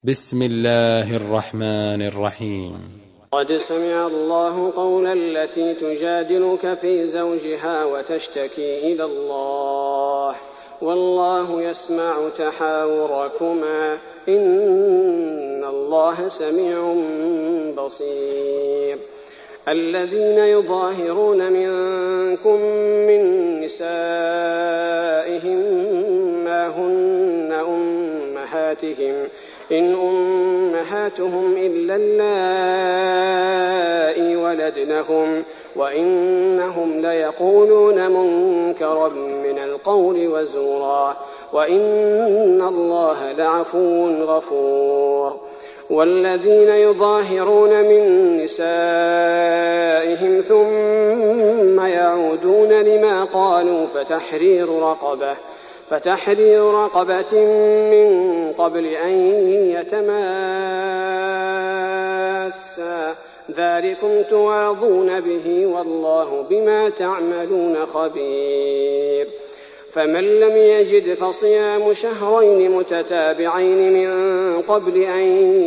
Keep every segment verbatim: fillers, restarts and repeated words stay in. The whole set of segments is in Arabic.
بسم الله الرحمن الرحيم. قد سمع الله قول التي تجادلك في زوجها وتشتكي إلى الله والله يسمع تحاوركما إن الله سميع بصير. الذين يظاهرون منكم من نسائهم ما هن أمهاتهم إن أمهاتهم إلا اللائي ولدنهم وإنهم ليقولون منكرا من القول وزورا وإن الله لعفو غفور. والذين يظاهرون من نسائهم ثم يعودون لما قالوا فتحرير رقبة فتحرير رقبة من قبل أن يتماسا ذلكم توعظون به والله بما تعملون خبير. فمن لم يجد فصيام شهرين متتابعين من قبل أن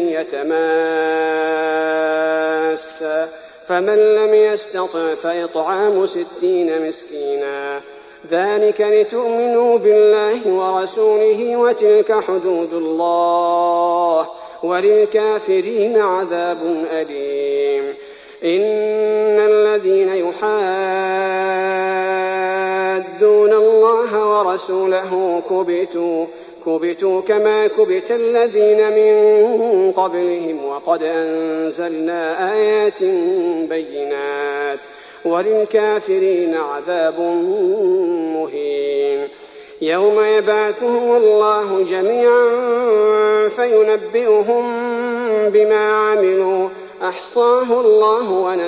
يتماسا فمن لم يستطع فإطعام ستين مسكينا ذلك لتؤمنوا بالله ورسوله وتلك حدود الله وللكافرين عذاب أليم. إن الذين يحادون الله ورسوله كبتوا كبتوا كما كبت الذين من قبلهم وقد أنزلنا آيات بينات وللكافرين عذاب مهين. يوم يبعثهم الله جميعا فينبئهم بما عملوا أحصاه الله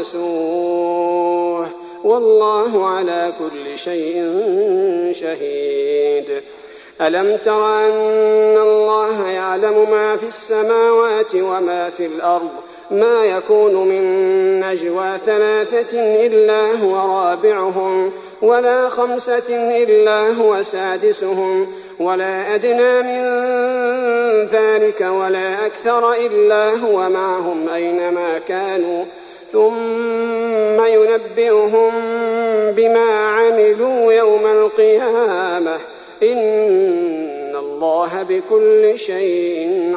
ونسوه والله على كل شيء شهيد. ألم تر أن الله يعلم ما في السماوات وما في الأرض ما يكون من نجوى ثلاثة إلا هو رابعهم ولا خمسة إلا هو سادسهم ولا أدنى من ذلك ولا أكثر إلا هو معهم أينما كانوا ثم ينبئهم بما عملوا يوم القيامة إن الله بكل شيء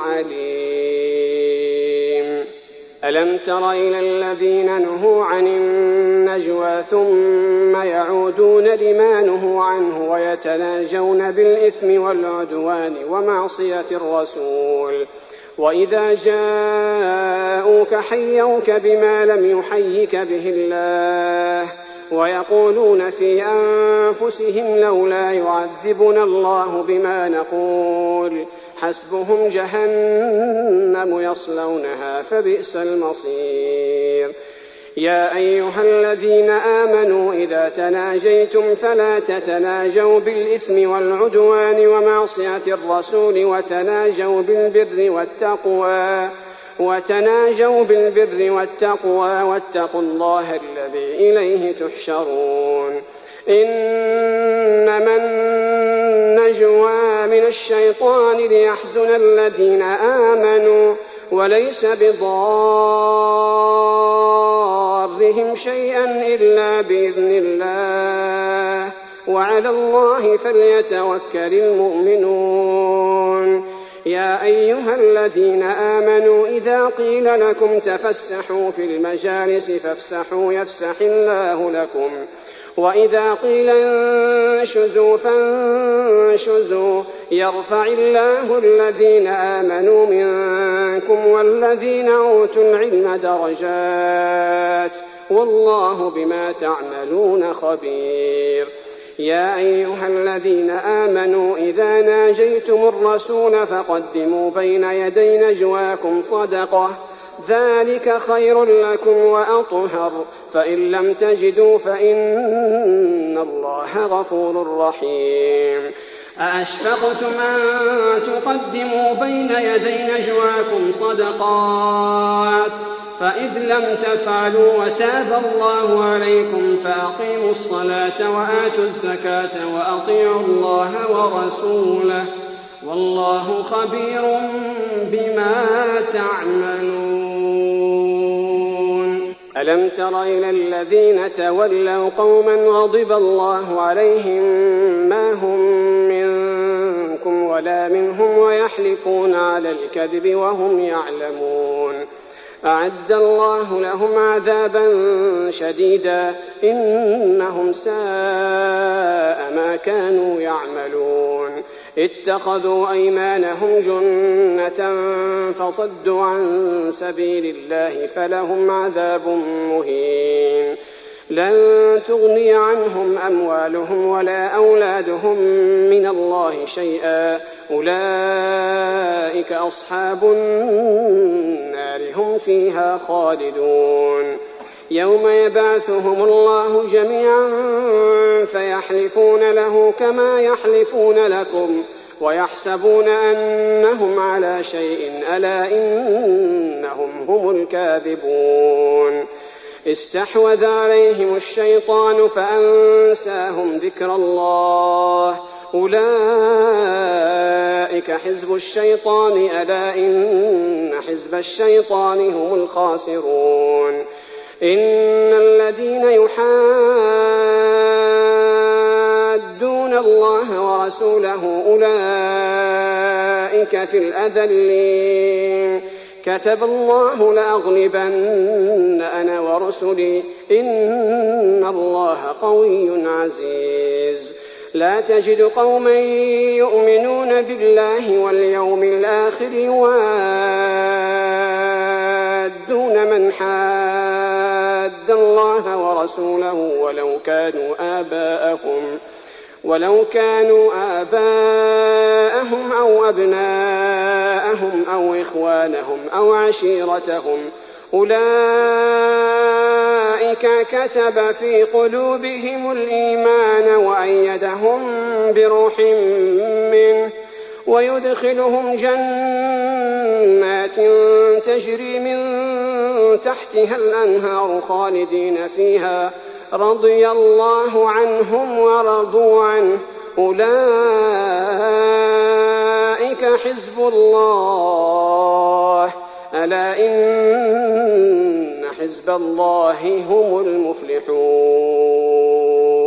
عليم. ألم تر إلى الذين نهوا عن النجوى ثم يعودون لما نهوا عنه ويتناجون بالإثم والعدوان ومعصية الرسول وإذا جاءوك حيوك بما لم يحيك به الله ويقولون في أنفسهم لولا يعذبنا الله بما نقول حسبهم جهنم يصلونها فبئس المصير. يا أيها الذين آمنوا إذا تناجيتم فلا تتناجوا بالإثم والعدوان ومعصية الرسول وتناجوا بالبر والتقوى وتناجوا بالبر والتقوى واتقوا الله الذي إليه تحشرون. إنما النجوى من الشيطان ليحزن الذين آمنوا وليس بضارهم شيئا إلا بإذن الله وعلى الله فليتوكل المؤمنون. يا أيها الذين آمنوا إذا قيل لكم تفسحوا في المجالس فافسحوا يفسح الله لكم وإذا قيل انشزوا فانشزوا يرفع الله الذين آمنوا منكم والذين أوتوا العلم درجات والله بما تعملون خبير. يا أيها الذين آمنوا إذا ناجيتم الرسول فقدموا بين يدي نجواكم صدقة ذلك خير لكم وأطهر فإن لم تجدوا فإن الله غفور رحيم. أأشفقتم أن تقدموا بين يدي نجواكم صدقات فإذ لم تفعلوا وتاب الله عليكم فأقيموا الصلاة وآتوا الزكاة وأطيعوا الله ورسوله والله خبير بما تعملون ألم تر إلى الذين تولوا قوما غضب الله عليهم ما هم منكم ولا منهم ويحلفون على الكذب وهم يعلمون أعد الله لهم عذابا شديدا إنهم ساء ما كانوا يعملون اتخذوا أيمانهم جنة فصدوا عن سبيل الله فلهم عذاب مهين لن تغني عنهم أموالهم ولا أولادهم من الله شيئا أولئك أصحاب النار هم فيها خالدون يوم يبعثهم الله جميعا فيحلفون له كما يحلفون لكم ويحسبون أنهم على شيء ألا إنهم هم الكاذبون استحوذ عليهم الشيطان فأنساهم ذكر الله أولئك حزب الشيطان ألا إن حزب الشيطان هم الخاسرون إن الذين يحادون الله ورسوله أولئك في الأذلين كتب الله لأغلبن أنا ورسلي إن الله قوي عزيز لا تجد قوما يؤمنون بالله واليوم الآخر يوادون من حاد الله ورسوله ولو كانوا آباءهم ولو كانوا آباءهم أو أبناءهم أو إخوانهم أو عشيرتهم أولئك كتب في قلوبهم الإيمان وأيدهم بروح منه ويدخلهم جنات تجري من تحتها الأنهار خالدين فيها رضي الله عنهم ورضوا عنه أولئك حزب الله ألا إن حزب الله هم المفلحون